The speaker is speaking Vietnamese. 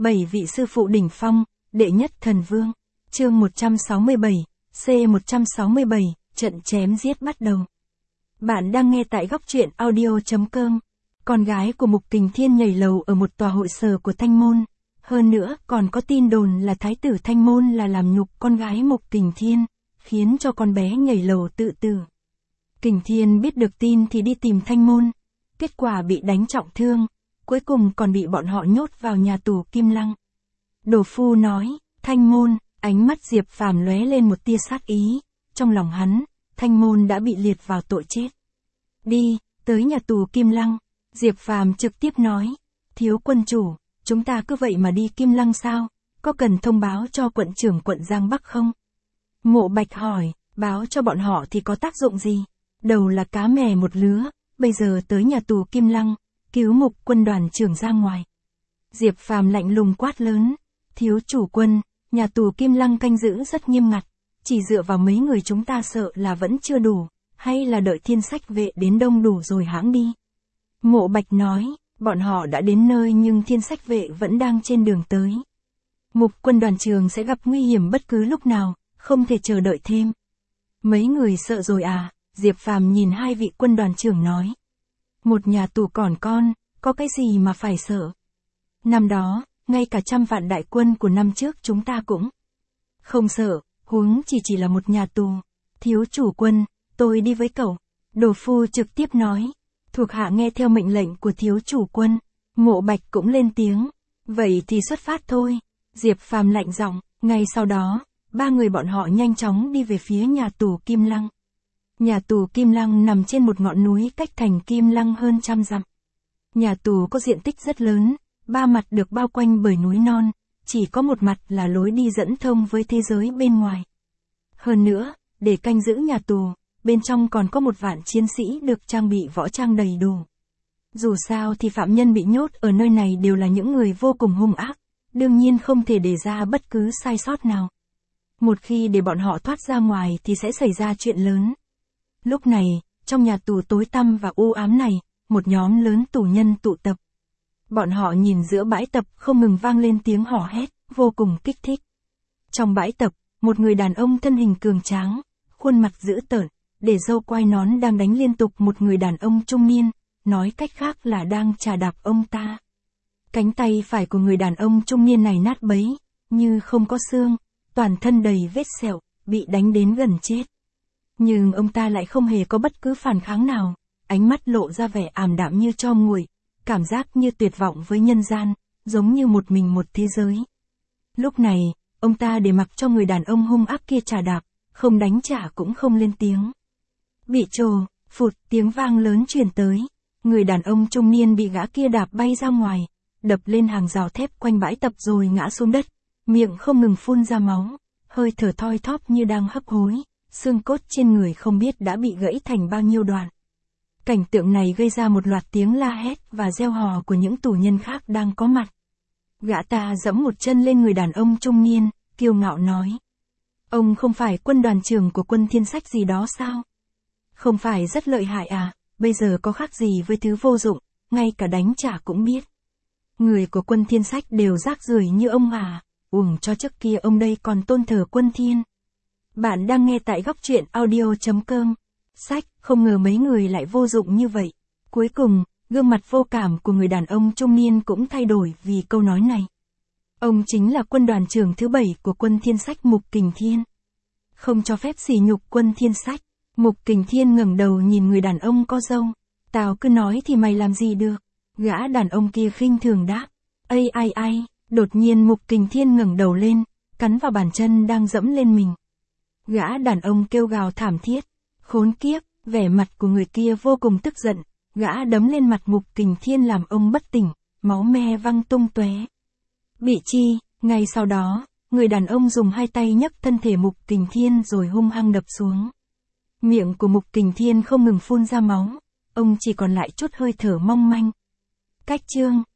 7 vị sư phụ đỉnh phong, đệ nhất thần vương. Chương 167, C167, trận chém giết bắt đầu. Bạn đang nghe tại góc truyện audio.com. Con gái của Mục Kình Thiên nhảy lầu ở một tòa hội sở của Thanh Môn. Hơn nữa, còn có tin đồn là thái tử Thanh Môn là làm nhục con gái Mục Kình Thiên, khiến cho con bé nhảy lầu tự tử. Kình Thiên biết được tin thì đi tìm Thanh Môn. Kết quả bị đánh trọng thương, cuối cùng còn bị bọn họ nhốt vào nhà tù Kim Lăng. Đồ Phu nói, Thanh Môn, ánh mắt Diệp Phàm lóe lên một tia sát ý, trong lòng hắn, Thanh Môn đã bị liệt vào tội chết. Đi, tới nhà tù Kim Lăng, Diệp Phàm trực tiếp nói, thiếu quân chủ, chúng ta cứ vậy mà đi Kim Lăng sao, có cần thông báo cho quận trưởng quận Giang Bắc không? Mộ Bạch hỏi, báo cho bọn họ thì có tác dụng gì? Đầu là cá mè một lứa, bây giờ tới nhà tù Kim Lăng, cứu Mục quân đoàn trưởng ra ngoài. Diệp Phàm lạnh lùng quát lớn, thiếu chủ quân, nhà tù Kim Lăng canh giữ rất nghiêm ngặt, chỉ dựa vào mấy người chúng ta sợ là vẫn chưa đủ, hay là đợi Thiên Sách vệ đến đông đủ rồi hãng đi. Mộ Bạch nói, bọn họ đã đến nơi nhưng Thiên Sách vệ vẫn đang trên đường tới. Mục quân đoàn trưởng sẽ gặp nguy hiểm bất cứ lúc nào, không thể chờ đợi thêm. Mấy người sợ rồi à? Diệp Phàm nhìn hai vị quân đoàn trưởng nói. Một nhà tù còn con, có cái gì mà phải sợ? Năm đó, ngay cả 100 vạn đại quân của năm trước chúng ta cũng không sợ, huống chỉ là một nhà tù. Thiếu chủ quân, tôi đi với cậu. Đồ Phu trực tiếp nói. Thuộc hạ nghe theo mệnh lệnh của thiếu chủ quân. Mộ Bạch cũng lên tiếng. Vậy thì xuất phát thôi. Diệp Phàm lạnh giọng. Ngay sau đó, ba người bọn họ nhanh chóng đi về phía nhà tù Kim Lăng. Nhà tù Kim Lăng nằm trên một ngọn núi cách thành Kim Lăng hơn 100 dặm. Nhà tù có diện tích rất lớn, ba mặt được bao quanh bởi núi non, chỉ có một mặt là lối đi dẫn thông với thế giới bên ngoài. Hơn nữa, để canh giữ nhà tù, bên trong còn có 1 vạn chiến sĩ được trang bị võ trang đầy đủ. Dù sao thì phạm nhân bị nhốt ở nơi này đều là những người vô cùng hung ác, đương nhiên không thể để ra bất cứ sai sót nào. Một khi để bọn họ thoát ra ngoài thì sẽ xảy ra chuyện lớn. Lúc này, trong nhà tù tối tăm và u ám này, một nhóm lớn tù nhân tụ tập. Bọn họ nhìn giữa bãi tập không ngừng vang lên tiếng hò hét, vô cùng kích thích. Trong bãi tập, một người đàn ông thân hình cường tráng, khuôn mặt dữ tợn, để râu quai nón đang đánh liên tục một người đàn ông trung niên, nói cách khác là đang chà đạp ông ta. Cánh tay phải của người đàn ông trung niên này nát bấy, như không có xương, toàn thân đầy vết sẹo, bị đánh đến gần chết. Nhưng ông ta lại không hề có bất cứ phản kháng nào, ánh mắt lộ ra vẻ ảm đạm như tro nguội, cảm giác như tuyệt vọng với nhân gian, giống như một mình một thế giới. Lúc này, ông ta để mặc cho người đàn ông hung ác kia chà đạp, không đánh trả cũng không lên tiếng. Bị trồ, phụt, tiếng vang lớn truyền tới, người đàn ông trung niên bị gã kia đạp bay ra ngoài, đập lên hàng rào thép quanh bãi tập rồi ngã xuống đất, miệng không ngừng phun ra máu, hơi thở thoi thóp như đang hấp hối, xương cốt trên người không biết đã bị gãy thành bao nhiêu đoạn. Cảnh tượng này gây ra một loạt tiếng la hét và reo hò của những tù nhân khác đang có mặt. Gã ta giẫm một chân lên người đàn ông trung niên, kiêu ngạo nói. Ông không phải quân đoàn trưởng của quân Thiên Sách gì đó sao? Không phải rất lợi hại à, bây giờ có khác gì với thứ vô dụng, ngay cả đánh trả cũng biết. Người của quân Thiên Sách đều rác rưởi như ông à, uổng cho trước kia ông đây còn tôn thờ quân Thiên. Bạn đang nghe tại góc truyện audio.com. Sách, không ngờ mấy người lại vô dụng như vậy. Cuối cùng, gương mặt vô cảm của người đàn ông trung niên cũng thay đổi vì câu nói này. Ông chính là quân đoàn trưởng thứ 7 của quân Thiên Sách Mục Kình Thiên. Không cho phép sỉ nhục quân Thiên Sách. Mục Kình Thiên ngẩng đầu nhìn người đàn ông có râu. Tao cứ nói thì mày làm gì được. Gã đàn ông kia khinh thường đáp. Ai, đột nhiên Mục Kình Thiên ngẩng đầu lên, cắn vào bàn chân đang dẫm lên mình. Gã đàn ông kêu gào thảm thiết. Khốn kiếp, vẻ mặt của người kia vô cùng tức giận, gã đấm lên mặt Mục Kình Thiên làm ông bất tỉnh, máu me văng tung tóe. Bị chi, ngay sau đó, người đàn ông dùng hai tay nhấc thân thể Mục Kình Thiên rồi hung hăng đập xuống. Miệng của Mục Kình Thiên không ngừng phun ra máu, ông chỉ còn lại chút hơi thở mong manh. Cách chương